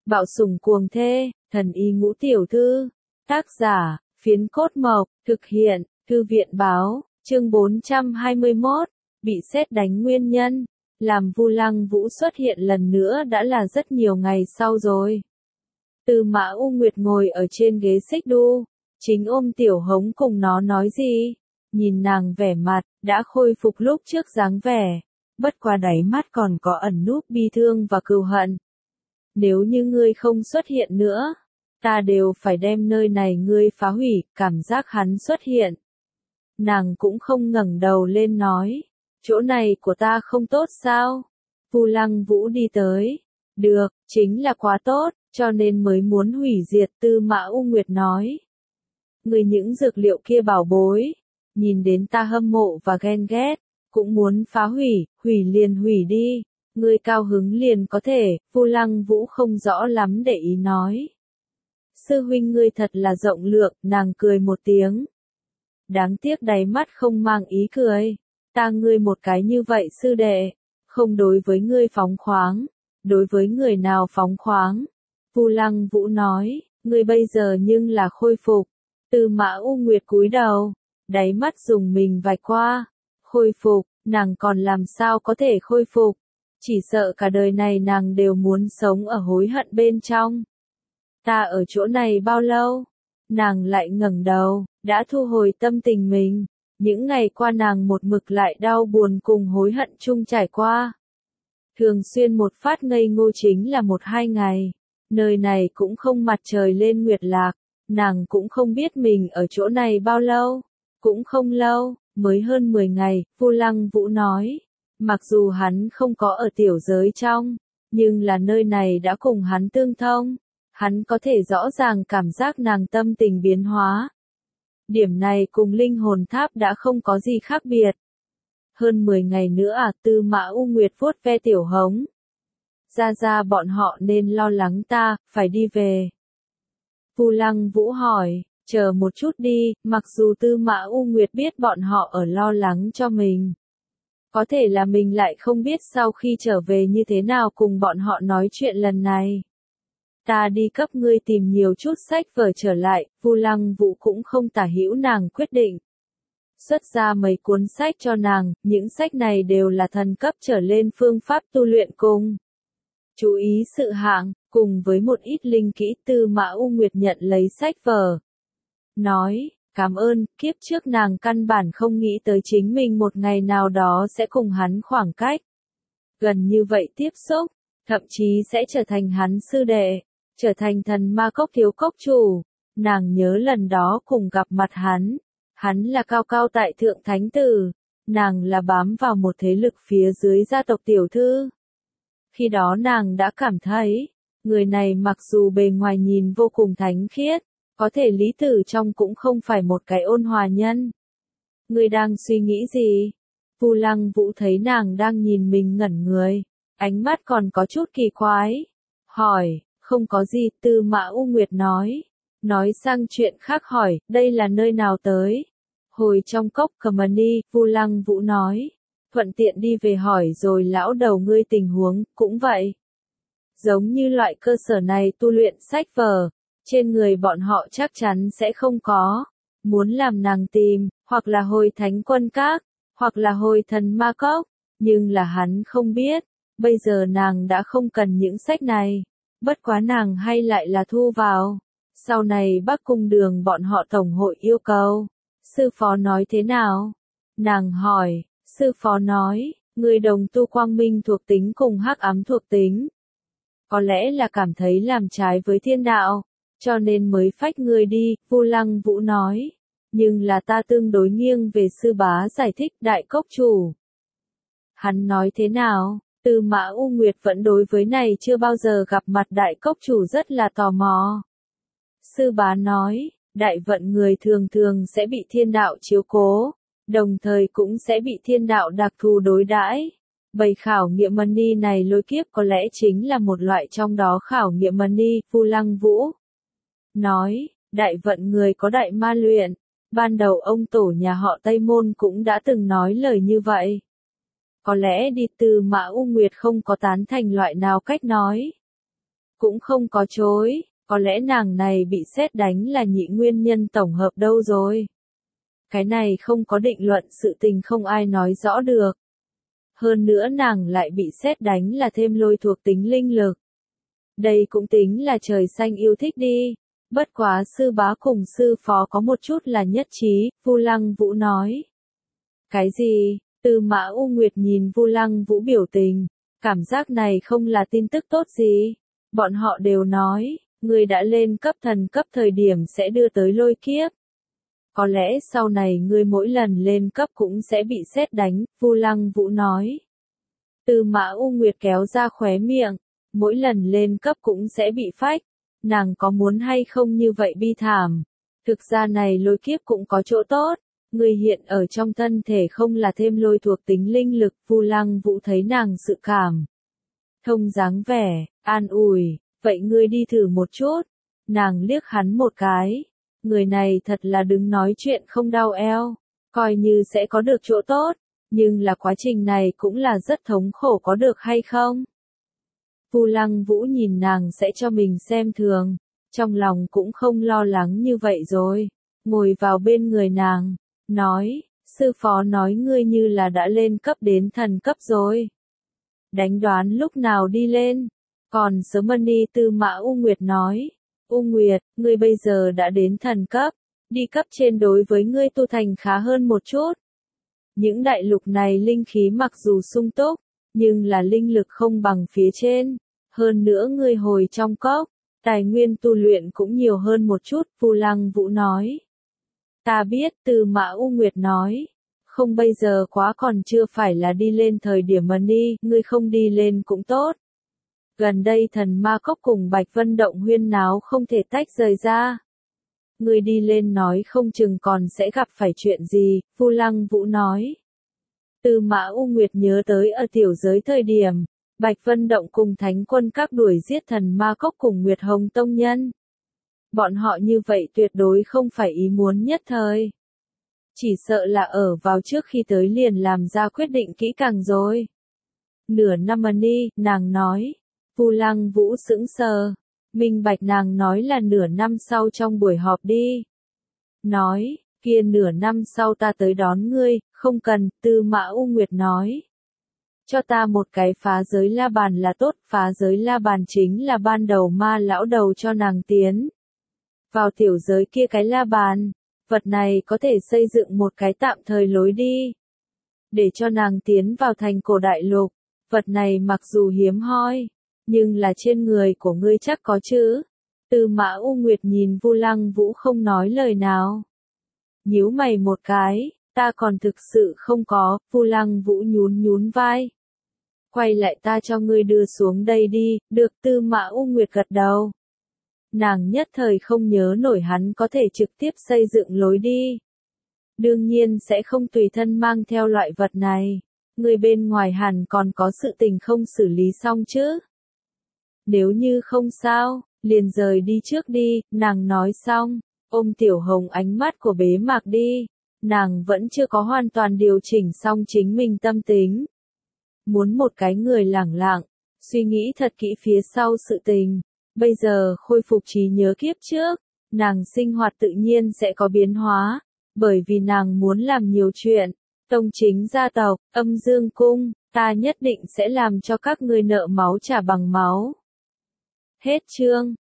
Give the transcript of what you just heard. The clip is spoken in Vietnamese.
Bạo sủng cuồng thê, thần y ngũ tiểu thư. Tác giả, Phiến Cốt Mộc, thực hiện, Thư viện báo, chương 421, bị sét đánh nguyên nhân. Làm Vu Lăng Vũ xuất hiện lần nữa đã là rất nhiều ngày sau rồi. Tư Mã U Nguyệt ngồi ở trên ghế xích đu, chính ôm Tiểu Hống cùng nó nói gì. Nhìn nàng vẻ mặt, đã khôi phục lúc trước dáng vẻ. Bất qua đáy mắt còn có ẩn núp bi thương và cừu hận. Nếu như ngươi không xuất hiện nữa, ta đều phải đem nơi này ngươi phá hủy, cảm giác hắn xuất hiện. Nàng cũng không ngẩng đầu lên nói, chỗ này của ta không tốt sao? Vu Lăng Vũ đi tới, được, chính là quá tốt, cho nên mới muốn hủy diệt. Tư Mã U Nguyệt nói. Ngươi những dược liệu kia bảo bối, nhìn đến ta hâm mộ và ghen ghét, cũng muốn phá hủy, hủy liền hủy đi. Ngươi cao hứng liền có thể. Vu Lăng Vũ không rõ lắm để ý nói. Sư huynh ngươi thật là rộng lượng. Nàng cười một tiếng. Đáng tiếc đáy mắt không mang ý cười. Ta ngươi một cái như vậy sư đệ, không đối với ngươi phóng khoáng, đối với người nào phóng khoáng. Vu Lăng Vũ nói, ngươi bây giờ nhưng là khôi phục. Tư Mã U Nguyệt cúi đầu, đáy mắt dùng mình vạch qua. Khôi phục, nàng còn làm sao có thể khôi phục? Chỉ sợ cả đời này nàng đều muốn sống ở hối hận bên trong. Ta ở chỗ này bao lâu? Nàng lại ngẩng đầu, đã thu hồi tâm tình mình. Những ngày qua nàng một mực lại đau buồn cùng hối hận chung trải qua. Thường xuyên một phát ngây ngô chính là 1-2 ngày. Nơi này cũng không mặt trời lên nguyệt lạc. Nàng cũng không biết mình ở chỗ này bao lâu. Cũng không lâu, mới hơn 10 ngày. Vu Lăng Vũ nói. Mặc dù hắn không có ở tiểu giới trong, nhưng là nơi này đã cùng hắn tương thông. Hắn có thể rõ ràng cảm giác nàng tâm tình biến hóa. Điểm này cùng linh hồn tháp đã không có gì khác biệt. Hơn 10 ngày nữa à? Tư Mã U Nguyệt vuốt ve Tiểu Hống. Ra bọn họ nên lo lắng ta, phải đi về. Vu Lăng Vũ hỏi, chờ một chút đi. Mặc dù Tư Mã U Nguyệt biết bọn họ ở lo lắng cho mình. Có thể là mình lại không biết sau khi trở về như thế nào cùng bọn họ nói chuyện lần này. Ta đi cấp ngươi tìm nhiều chút sách vở trở lại. Vu Lăng Vũ cũng không tả hữu nàng quyết định. Xuất ra mấy cuốn sách cho nàng, những sách này đều là thần cấp trở lên phương pháp tu luyện cùng. Chú ý sự hạng, cùng với một ít linh kỹ. Tư Mã U Nguyệt nhận lấy sách vở. Nói, cảm ơn. Kiếp trước nàng căn bản không nghĩ tới chính mình một ngày nào đó sẽ cùng hắn khoảng cách gần như vậy tiếp xúc, thậm chí sẽ trở thành hắn sư đệ, trở thành thần ma cốc thiếu cốc chủ. Nàng nhớ lần đó cùng gặp mặt hắn là cao cao tại thượng thánh tử, nàng là bám vào một thế lực phía dưới gia tộc tiểu thư. Khi đó nàng đã cảm thấy, người này mặc dù bề ngoài nhìn vô cùng thánh khiết, có thể lý tử trong cũng không phải một cái ôn hòa nhân. Ngươi đang suy nghĩ gì? Vu Lăng Vũ thấy nàng đang nhìn mình ngẩn người, ánh mắt còn có chút kỳ quái. Hỏi, không có gì. Tư Mã U Nguyệt nói. Nói sang chuyện khác hỏi, đây là nơi nào tới? Hồi trong cốc Kamani. Vu Lăng Vũ nói. Thuận tiện đi về hỏi rồi lão đầu ngươi tình huống, cũng vậy. Giống như loại cơ sở này tu luyện sách vở, trên người bọn họ chắc chắn sẽ không có. Muốn làm nàng tìm, hoặc là hồi thánh quân các, hoặc là hồi thần ma cốc, nhưng là hắn không biết. Bây giờ nàng đã không cần những sách này, bất quá nàng hay lại là thu vào. Sau này Bắc Cung Đường bọn họ tổng hội yêu cầu. Sư phó nói thế nào? Nàng hỏi. Sư phó nói, người đồng tu quang minh thuộc tính cùng hắc ám thuộc tính. Có lẽ là cảm thấy làm trái với thiên đạo, cho nên mới phách ngươi đi. Vu Lăng Vũ nói. Nhưng là ta tương đối nghiêng về sư bá giải thích. Đại cốc chủ. Hắn nói thế nào? Tư Mã U Nguyệt vẫn đối với này chưa bao giờ gặp mặt đại cốc chủ rất là tò mò. Sư bá nói, đại vận người thường thường sẽ bị thiên đạo chiếu cố, đồng thời cũng sẽ bị thiên đạo đặc thù đối đãi. Bầy khảo nghiệm mani này lôi kiếp có lẽ chính là một loại trong đó. Khảo nghiệm mani. Vu Lăng Vũ nói, đại vận người có đại ma luyện. Ban đầu ông tổ nhà họ Tây Môn cũng đã từng nói lời như vậy. Có lẽ đi. Tư Mã U Nguyệt không có tán thành loại nào cách nói. cũng không có chối, có lẽ nàng này bị sét đánh là nhị nguyên nhân tổng hợp đâu rồi. Cái này không có định luận, sự tình không ai nói rõ được. Hơn nữa nàng lại bị sét đánh là thêm lôi thuộc tính linh lực. Đây cũng tính là trời xanh yêu thích đi. Bất quá sư bá cùng sư phó có một chút là nhất trí, Vu Lăng Vũ nói. Cái gì? Tư Mã U Nguyệt nhìn Vu Lăng Vũ biểu tình, cảm giác này không là tin tức tốt gì. Bọn họ đều nói, người đã lên cấp thần cấp thời điểm sẽ đưa tới lôi kiếp. Có lẽ sau này ngươi mỗi lần lên cấp cũng sẽ bị sét đánh, Vu Lăng Vũ nói. Tư Mã U Nguyệt kéo ra khóe miệng, mỗi lần lên cấp cũng sẽ bị phách, nàng có muốn hay không như vậy bi thảm. Thực ra này lôi kiếp cũng có chỗ tốt, người hiện ở trong thân thể không là thêm lôi thuộc tính linh lực, Vu Lăng Vũ thấy nàng sự cảm. Thông dáng vẻ, an ủi, vậy ngươi đi thử một chút, nàng liếc hắn một cái. Người này thật là đứng nói chuyện không đau eo, coi như sẽ có được chỗ tốt, nhưng là quá trình này cũng là rất thống khổ, có được hay không? Vu Lăng Vũ nhìn nàng sẽ cho mình xem thường, trong lòng cũng không lo lắng như vậy rồi, ngồi vào bên người nàng, nói, sư phó nói ngươi như là đã lên cấp đến thần cấp rồi. Đánh đoán lúc nào đi lên, còn sớm hơn đi. Tư Mã U Nguyệt nói. U Nguyệt, ngươi bây giờ đã đến thần cấp, đi cấp trên đối với ngươi tu thành khá hơn một chút. Những đại lục này linh khí mặc dù sung túc, nhưng là linh lực không bằng phía trên. Hơn nữa ngươi hồi trong cốc, tài nguyên tu luyện cũng nhiều hơn một chút, Vu Lăng Vũ nói. Ta biết, Tư Mã U Nguyệt nói. Không, bây giờ quá còn chưa phải là đi lên thời điểm mà đi, ngươi không đi lên cũng tốt. Gần đây thần ma cốc cùng Bạch Vân Động huyên náo không thể tách rời ra. Người đi lên nói không chừng còn sẽ gặp phải chuyện gì, Vu Lăng Vũ nói. Tư Mã U Nguyệt nhớ tới ở tiểu giới thời điểm, Bạch Vân Động cùng Thánh Quân Các đuổi giết thần ma cốc cùng Nguyệt Hồng Tông Nhân. Bọn họ như vậy tuyệt đối không phải ý muốn nhất thời. Chỉ sợ là ở vào trước khi tới liền làm ra quyết định kỹ càng rồi. Nửa năm mà đi, nàng nói. Vu Lăng Vũ sững sờ, minh bạch nàng nói là nửa năm sau trong buổi họp đi. Nói, kia nửa năm sau ta tới đón ngươi, không cần, Tư Mã U Nguyệt nói. Cho ta một cái phá giới la bàn là tốt, phá giới la bàn chính là ban đầu ma lão đầu cho nàng tiến. Vào tiểu giới kia cái la bàn, vật này có thể xây dựng một cái tạm thời lối đi. Để cho nàng tiến vào thành cổ đại lục, vật này mặc dù hiếm hoi. Nhưng là trên người của ngươi chắc có chứ. Tư Mã U Nguyệt nhìn Vu Lăng Vũ không nói lời nào. Nhíu mày một cái, ta còn thực sự không có, Vu Lăng Vũ nhún nhún vai. Quay lại, ta cho ngươi đưa xuống đây đi, được. Tư Mã U Nguyệt gật đầu. Nàng nhất thời không nhớ nổi hắn có thể trực tiếp xây dựng lối đi. Đương nhiên sẽ không tùy thân mang theo loại vật này. Người bên ngoài hẳn còn có sự tình không xử lý xong chứ. Nếu như không sao, liền rời đi trước đi, nàng nói xong, ôm Tiểu Hồng ánh mắt của bế mạc đi. Nàng vẫn chưa có hoàn toàn điều chỉnh xong chính mình tâm tính. Muốn một cái người lẳng lặng, suy nghĩ thật kỹ phía sau sự tình. Bây giờ khôi phục trí nhớ kiếp trước, nàng sinh hoạt tự nhiên sẽ có biến hóa, bởi vì nàng muốn làm nhiều chuyện. Tông chính gia tộc, Âm Dương Cung, ta nhất định sẽ làm cho các ngươi nợ máu trả bằng máu. Hết chương.